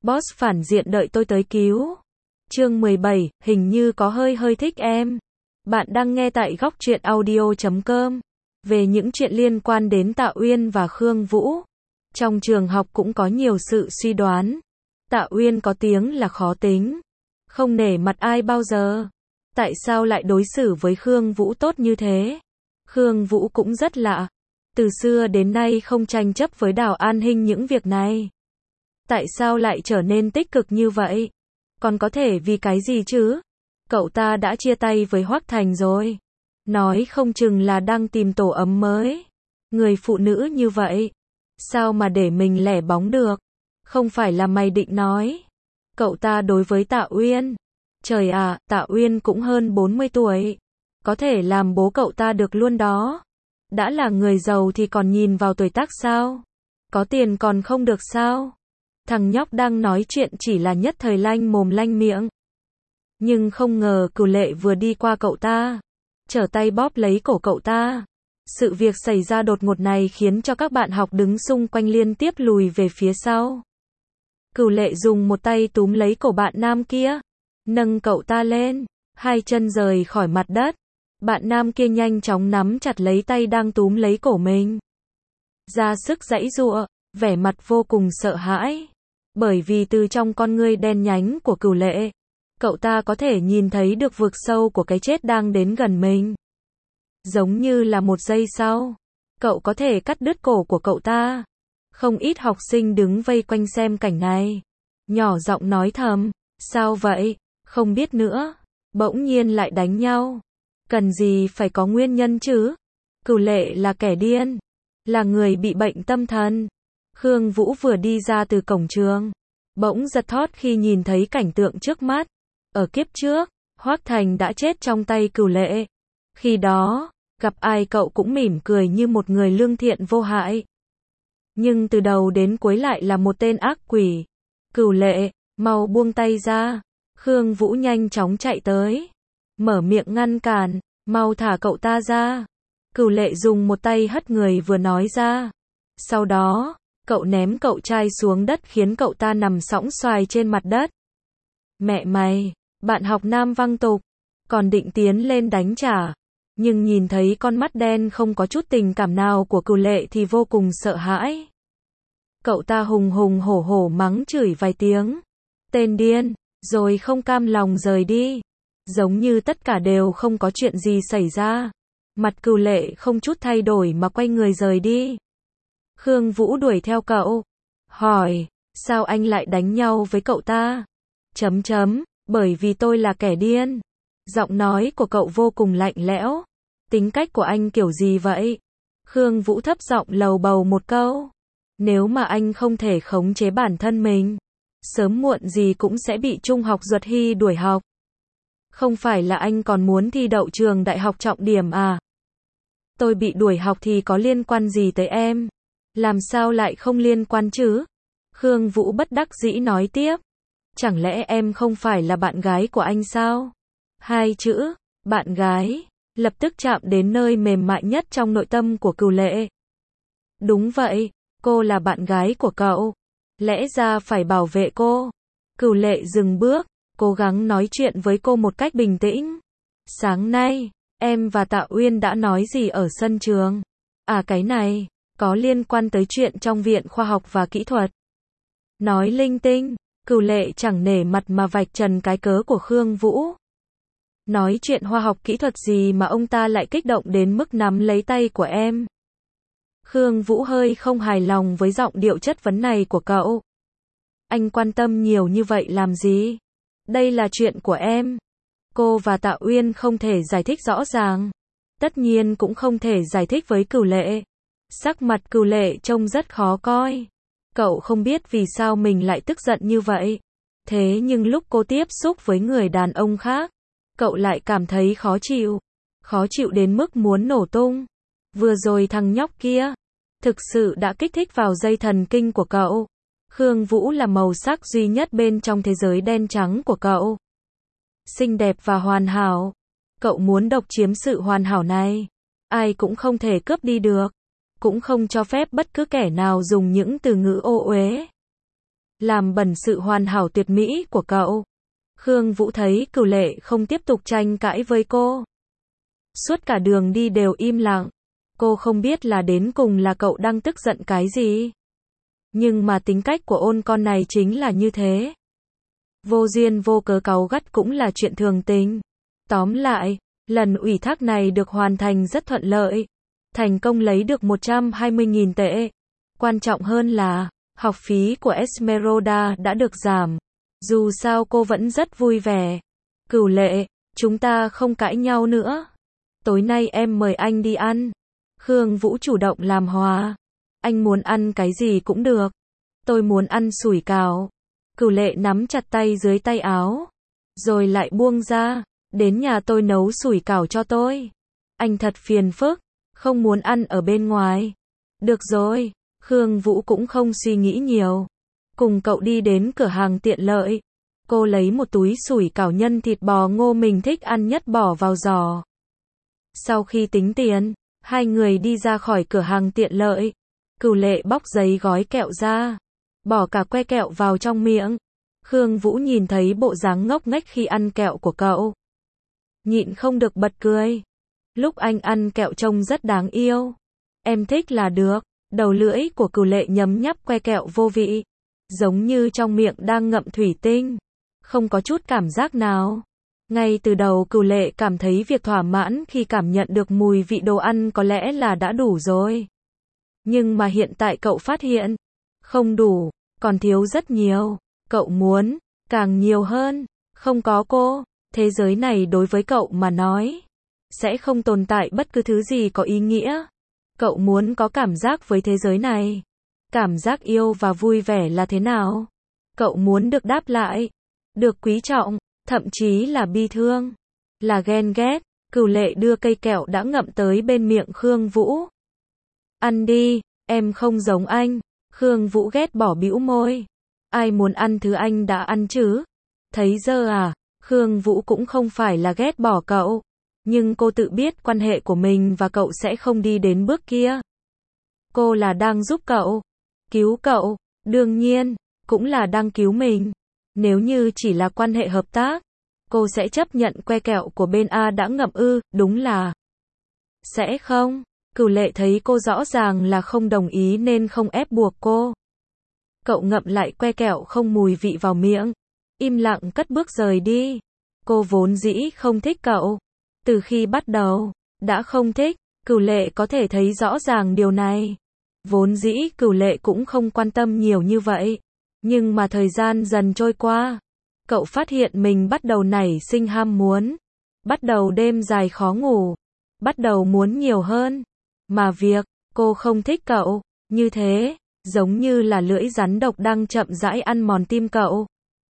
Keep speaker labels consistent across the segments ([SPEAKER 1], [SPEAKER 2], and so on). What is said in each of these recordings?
[SPEAKER 1] Boss phản diện đợi tôi tới cứu. Chương 17, hình như có hơi thích em. Bạn đang nghe tại góc truyện audio.com. Về những chuyện liên quan đến Tạ Uyên và Khương Vũ. Trong trường học cũng có nhiều sự suy đoán. Tạ Uyên có tiếng là khó tính, không nể mặt ai bao giờ. Tại sao lại đối xử với Khương Vũ tốt như thế? Khương Vũ cũng rất lạ. Từ xưa đến nay không tranh chấp với Đào An Hinh những việc này. Tại sao lại trở nên tích cực như vậy? Còn có thể vì cái gì chứ? Cậu ta đã chia tay với Hoắc Thành rồi. Nói không chừng là đang tìm tổ ấm mới. Người phụ nữ như vậy, sao mà để mình lẻ bóng được? Không phải là mày định nói. Cậu ta đối với Tạ Uyên. Trời ạ, Tạ Uyên cũng hơn 40 tuổi. Có thể làm bố cậu ta được luôn đó. Đã là người giàu thì còn nhìn vào tuổi tác sao? Có tiền còn không được sao? Thằng nhóc đang nói chuyện chỉ là nhất thời lanh mồm lanh miệng. Nhưng không ngờ Cửu Lệ vừa đi qua cậu ta, trở tay bóp lấy cổ cậu ta. Sự việc xảy ra đột ngột này khiến cho các bạn học đứng xung quanh liên tiếp lùi về phía sau. Cửu Lệ dùng một tay túm lấy cổ bạn nam kia, nâng cậu ta lên, hai chân rời khỏi mặt đất. Bạn nam kia nhanh chóng nắm chặt lấy tay đang túm lấy cổ mình, ra sức giãy giụa, vẻ mặt vô cùng sợ hãi. Bởi vì từ trong con ngươi đen nhánh của Cửu Lệ, cậu ta có thể nhìn thấy được vực sâu của cái chết đang đến gần mình. Giống như là một giây sau, cậu có thể cắt đứt cổ của cậu ta. Không ít học sinh đứng vây quanh xem cảnh này, nhỏ giọng nói thầm, sao vậy? Không biết nữa. Bỗng nhiên lại đánh nhau. Cần gì phải có nguyên nhân chứ? Cửu Lệ là kẻ điên, là người bị bệnh tâm thần. Khương Vũ vừa đi ra từ cổng trường, bỗng giật thót khi nhìn thấy cảnh tượng trước mắt. Ở kiếp trước, Hoắc Thành đã chết trong tay Cửu Lệ. Khi đó, gặp ai cậu cũng mỉm cười như một người lương thiện vô hại. Nhưng từ đầu đến cuối lại là một tên ác quỷ. Cửu Lệ, mau buông tay ra. Khương Vũ nhanh chóng chạy tới, mở miệng ngăn cản, mau thả cậu ta ra. Cửu Lệ dùng một tay hất người vừa nói ra. Sau đó, cậu ném cậu trai xuống đất khiến cậu ta nằm sõng soài trên mặt đất. Mẹ mày, bạn học nam văng tục, còn định tiến lên đánh trả. Nhưng nhìn thấy con mắt đen không có chút tình cảm nào của Cửu Lệ thì vô cùng sợ hãi. Cậu ta hùng hổ mắng chửi vài tiếng. Tên điên, rồi không cam lòng rời đi. Giống như tất cả đều không có chuyện gì xảy ra. Mặt Cửu Lệ không chút thay đổi mà quay người rời đi. Khương Vũ đuổi theo cậu, hỏi, sao anh lại đánh nhau với cậu ta? Bởi vì tôi là kẻ điên. Giọng nói của cậu vô cùng lạnh lẽo. Tính cách của anh kiểu gì vậy? Khương Vũ thấp giọng lầu bầu một câu. Nếu mà anh không thể khống chế bản thân mình, sớm muộn gì cũng sẽ bị Trung học Duật Hy đuổi học. Không phải là anh còn muốn thi đậu trường đại học trọng điểm à? Tôi bị đuổi học thì có liên quan gì tới em? Làm sao lại không liên quan chứ? Khương Vũ bất đắc dĩ nói tiếp. Chẳng lẽ em không phải là bạn gái của anh sao? Hai chữ, bạn gái, lập tức chạm đến nơi mềm mại nhất trong nội tâm của Cửu Lệ. Đúng vậy, cô là bạn gái của cậu. Lẽ ra phải bảo vệ cô. Cửu Lệ dừng bước, cố gắng nói chuyện với cô một cách bình tĩnh. Sáng nay, em và Tạ Uyên đã nói gì ở sân trường? À cái này, có liên quan tới chuyện trong Viện Khoa học và Kỹ thuật. Nói linh tinh, Cửu Lệ chẳng nể mặt mà vạch trần cái cớ của Khương Vũ. Nói chuyện khoa học kỹ thuật gì mà ông ta lại kích động đến mức nắm lấy tay của em? Khương Vũ hơi không hài lòng với giọng điệu chất vấn này của cậu. Anh quan tâm nhiều như vậy làm gì? Đây là chuyện của em. Cô và Tạ Uyên không thể giải thích rõ ràng. Tất nhiên cũng không thể giải thích với Cửu Lệ. Sắc mặt Cửu Lệ trông rất khó coi. Cậu không biết vì sao mình lại tức giận như vậy. Thế nhưng lúc cô tiếp xúc với người đàn ông khác, cậu lại cảm thấy khó chịu. Khó chịu đến mức muốn nổ tung. Vừa rồi thằng nhóc kia, thực sự đã kích thích vào dây thần kinh của cậu. Khương Vũ là màu sắc duy nhất bên trong thế giới đen trắng của cậu. Xinh đẹp và hoàn hảo. Cậu muốn độc chiếm sự hoàn hảo này. Ai cũng không thể cướp đi được. Cũng không cho phép bất cứ kẻ nào dùng những từ ngữ ô uế. làm bẩn sự hoàn hảo tuyệt mỹ của cậu. Khương Vũ thấy Cửu Lệ không tiếp tục tranh cãi với cô. Suốt cả đường đi đều im lặng. Cô không biết là đến cùng là cậu đang tức giận cái gì. Nhưng mà tính cách của ôn con này chính là như thế. Vô duyên vô cớ cáu gắt cũng là chuyện thường tình. Tóm lại, lần ủy thác này được hoàn thành rất thuận lợi. Thành công lấy được 120.000 tệ. Quan trọng hơn là, học phí của Esmeralda đã được giảm. Dù sao cô vẫn rất vui vẻ. Cửu Lệ, chúng ta không cãi nhau nữa. Tối nay em mời anh đi ăn. Khương Vũ chủ động làm hòa. Anh muốn ăn cái gì cũng được. Tôi muốn ăn sủi cảo. Cửu Lệ nắm chặt tay dưới tay áo. Rồi lại buông ra. Đến nhà tôi nấu sủi cảo cho tôi. Anh thật phiền phức. Không muốn ăn ở bên ngoài. Được rồi. Khương Vũ cũng không suy nghĩ nhiều. Cùng cậu đi đến cửa hàng tiện lợi. Cô lấy một túi sủi cảo nhân thịt bò ngô mình thích ăn nhất bỏ vào giỏ. Sau khi tính tiền, hai người đi ra khỏi cửa hàng tiện lợi. Cửu Lệ bóc giấy gói kẹo ra. Bỏ cả que kẹo vào trong miệng. Khương Vũ nhìn thấy bộ dáng ngốc nghếch khi ăn kẹo của cậu. Nhịn không được bật cười. Lúc anh ăn kẹo trông rất đáng yêu. Em thích là được. Đầu lưỡi của Cửu Lệ nhấm nháp que kẹo vô vị. Giống như trong miệng đang ngậm thủy tinh. Không có chút cảm giác nào. Ngay từ đầu Cửu Lệ cảm thấy việc thỏa mãn khi cảm nhận được mùi vị đồ ăn có lẽ là đã đủ rồi. Nhưng mà hiện tại cậu phát hiện, không đủ, còn thiếu rất nhiều. Cậu muốn, càng nhiều hơn. Không có cô, thế giới này đối với cậu mà nói, sẽ không tồn tại bất cứ thứ gì có ý nghĩa. Cậu muốn có cảm giác với thế giới này. Cảm giác yêu và vui vẻ là thế nào? Cậu muốn được đáp lại, được quý trọng, thậm chí là bi thương, là ghen ghét. Cửu Lệ đưa cây kẹo đã ngậm tới bên miệng Khương Vũ. Ăn đi, em không giống anh. Khương Vũ ghét bỏ bĩu môi. Ai muốn ăn thứ anh đã ăn chứ? Thấy dơ à? Khương Vũ cũng không phải là ghét bỏ cậu. Nhưng cô tự biết quan hệ của mình và cậu sẽ không đi đến bước kia. Cô là đang giúp cậu. Cứu cậu. Đương nhiên, cũng là đang cứu mình. Nếu như chỉ là quan hệ hợp tác, cô sẽ chấp nhận que kẹo của bên A đã ngậm ư, đúng là sẽ không. Cửu Lệ thấy cô rõ ràng là không đồng ý nên không ép buộc cô. Cậu ngậm lại que kẹo không mùi vị vào miệng. Im lặng cất bước rời đi. Cô vốn dĩ không thích cậu. Từ khi bắt đầu, đã không thích. Cửu Lệ có thể thấy rõ ràng điều này. Vốn dĩ Cửu Lệ cũng không quan tâm nhiều như vậy. Nhưng mà thời gian dần trôi qua, cậu phát hiện mình bắt đầu nảy sinh ham muốn. Bắt đầu đêm dài khó ngủ. Bắt đầu muốn nhiều hơn. Mà việc, cô không thích cậu, như thế, giống như là lưỡi rắn độc đang chậm rãi ăn mòn tim cậu.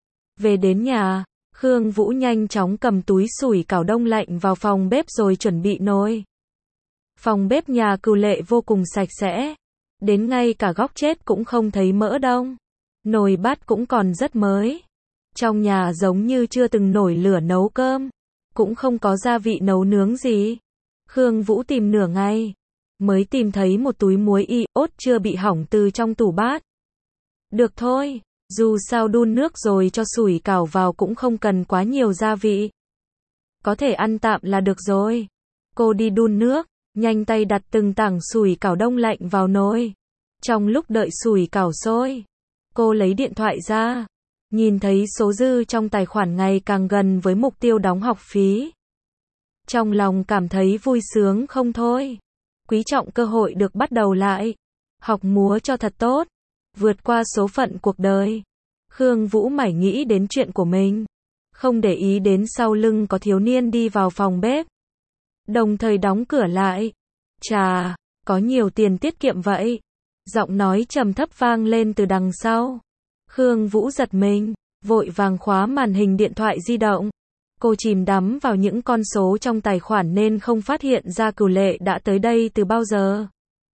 [SPEAKER 1] Về đến nhà, Khương Vũ nhanh chóng cầm túi sủi cảo đông lạnh vào phòng bếp rồi chuẩn bị nồi. Phòng bếp nhà Cửu Lệ vô cùng sạch sẽ. Đến ngay cả góc chết cũng không thấy mỡ đông. Nồi bát cũng còn rất mới. Trong nhà giống như chưa từng nổi lửa nấu cơm. Cũng không có gia vị nấu nướng gì. Khương Vũ tìm nửa ngày. Mới tìm thấy một túi muối iốt chưa bị hỏng từ trong tủ bát. Được thôi, dù sao đun nước rồi cho sủi cảo vào cũng không cần quá nhiều gia vị. Có thể ăn tạm là được rồi. Cô đi đun nước, nhanh tay đặt từng tảng sủi cảo đông lạnh vào nồi. Trong lúc đợi sủi cảo sôi, cô lấy điện thoại ra, nhìn thấy số dư trong tài khoản ngày càng gần với mục tiêu đóng học phí. Trong lòng cảm thấy vui sướng không thôi. Quý trọng cơ hội được bắt đầu lại. Học múa cho thật tốt. Vượt qua số phận cuộc đời. Khương Vũ mải nghĩ đến chuyện của mình. Không để ý đến sau lưng có thiếu niên đi vào phòng bếp. Đồng thời đóng cửa lại. Chà, có nhiều tiền tiết kiệm vậy. Giọng nói trầm thấp vang lên từ đằng sau. Khương Vũ giật mình, vội vàng khóa màn hình điện thoại di động. Cô chìm đắm vào những con số trong tài khoản nên không phát hiện ra Cửu Lệ đã tới đây từ bao giờ.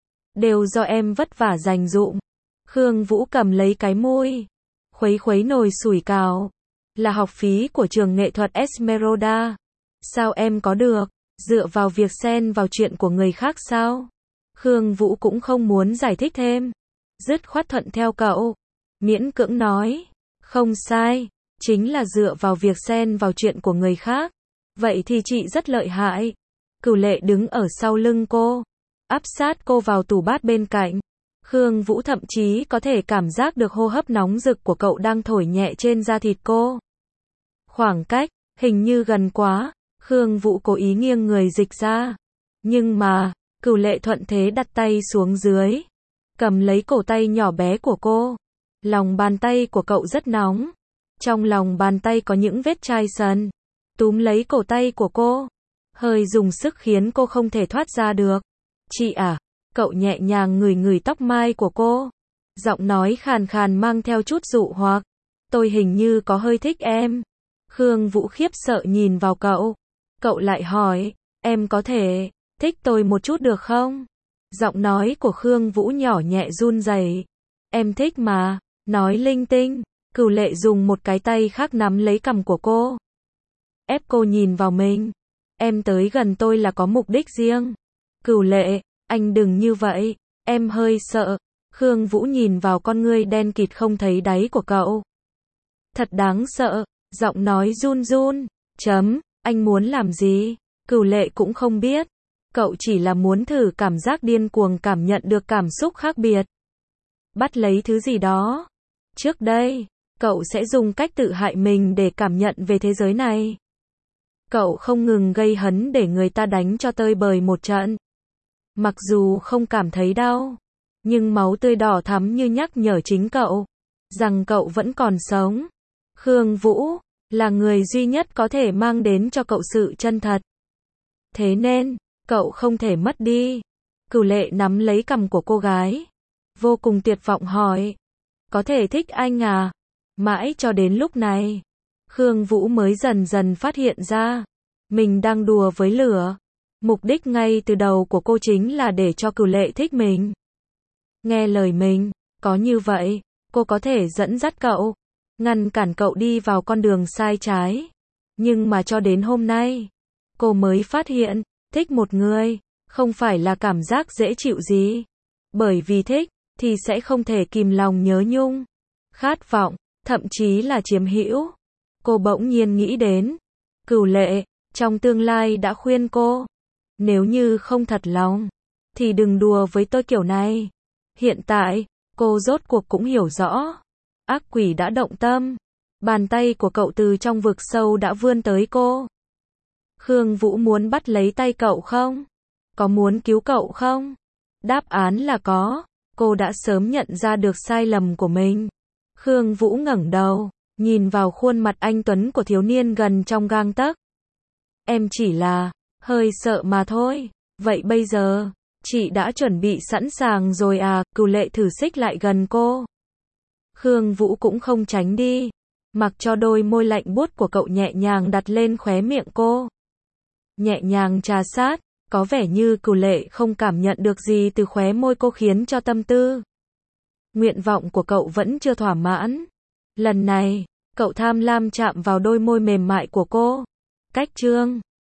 [SPEAKER 1] Đều do em vất vả dành dụm. Khương Vũ cầm lấy cái môi, khuấy khuấy nồi sủi cảo. Là học phí của trường nghệ thuật Esmeralda. Sao em có được, dựa vào việc xen vào chuyện của người khác sao? Khương Vũ cũng không muốn giải thích thêm. Dứt khoát thuận theo cậu. miễn cưỡng nói, không sai, chính là dựa vào việc xen vào chuyện của người khác. Vậy thì chị rất lợi hại. Cửu Lệ đứng ở sau lưng cô, áp sát cô vào tủ bát bên cạnh. Khương Vũ thậm chí có thể cảm giác được hô hấp nóng rực của cậu đang thổi nhẹ trên da thịt cô. Khoảng cách, hình như gần quá, Khương Vũ cố ý nghiêng người dịch ra. Nhưng mà, Cửu Lệ thuận thế đặt tay xuống dưới, cầm lấy cổ tay nhỏ bé của cô. Lòng bàn tay của cậu rất nóng. Trong lòng bàn tay có những vết chai sần. Túm lấy cổ tay của cô, hơi dùng sức khiến cô không thể thoát ra được. Chị à, cậu nhẹ nhàng ngửi ngửi tóc mai của cô. Giọng nói khàn khàn mang theo chút dụ hoặc. Tôi hình như có hơi thích em. Khương Vũ khiếp sợ nhìn vào cậu. Cậu lại hỏi, em có thể thích tôi một chút được không? Giọng nói của Khương Vũ nhỏ nhẹ run rẩy. Em thích mà, nói linh tinh. Cửu Lệ dùng một cái tay khác nắm lấy cằm của cô. Ép cô nhìn vào mình. Em tới gần tôi là có mục đích riêng. Cửu Lệ, anh đừng như vậy, em hơi sợ. Khương Vũ nhìn vào con ngươi đen kịt không thấy đáy của cậu. Thật đáng sợ, giọng nói run run. Anh muốn làm gì? Cửu Lệ cũng không biết. Cậu chỉ là muốn thử cảm giác điên cuồng cảm nhận được cảm xúc khác biệt. Bắt lấy thứ gì đó. Trước đây, cậu sẽ dùng cách tự hại mình để cảm nhận về thế giới này. Cậu không ngừng gây hấn để người ta đánh cho tơi bời một trận. Mặc dù không cảm thấy đau, nhưng máu tươi đỏ thắm như nhắc nhở chính cậu, rằng cậu vẫn còn sống. Khương Vũ, là người duy nhất có thể mang đến cho cậu sự chân thật. Thế nên, cậu không thể mất đi. Cửu Lệ nắm lấy cằm của cô gái, vô cùng tuyệt vọng hỏi. Có thể thích anh à? Mãi cho đến lúc này, Khương Vũ mới dần dần phát hiện ra, mình đang đùa với lửa. Mục đích ngay từ đầu của cô chính là để cho Cửu Lệ thích mình. Nghe lời mình, có như vậy, cô có thể dẫn dắt cậu, ngăn cản cậu đi vào con đường sai trái. Nhưng mà cho đến hôm nay, cô mới phát hiện, thích một người, không phải là cảm giác dễ chịu gì. Bởi vì thích, thì sẽ không thể kìm lòng nhớ nhung, khát vọng, thậm chí là chiếm hữu. Cô bỗng nhiên nghĩ đến, Cửu Lệ, trong tương lai đã khuyên cô, nếu như không thật lòng, thì đừng đùa với tôi kiểu này. Hiện tại, cô rốt cuộc cũng hiểu rõ, ác quỷ đã động tâm. Bàn tay của cậu từ trong vực sâu đã vươn tới cô. Khương Vũ muốn bắt lấy tay cậu không? Có muốn cứu cậu không? Đáp án là có. Cô đã sớm nhận ra được sai lầm của mình. Khương Vũ ngẩng đầu, nhìn vào khuôn mặt anh tuấn của thiếu niên gần trong gang tấc. Em chỉ là hơi sợ mà thôi. Vậy bây giờ, chị đã chuẩn bị sẵn sàng rồi à? Cửu Lệ thử xích lại gần cô. Khương Vũ cũng không tránh đi, mặc cho đôi môi lạnh buốt của cậu nhẹ nhàng đặt lên khóe miệng cô. Nhẹ nhàng trà sát, có vẻ như Cửu Lệ không cảm nhận được gì từ khóe môi cô khiến cho tâm tư. Nguyện vọng của cậu vẫn chưa thỏa mãn. Lần này, cậu tham lam chạm vào đôi môi mềm mại của cô. Cách chương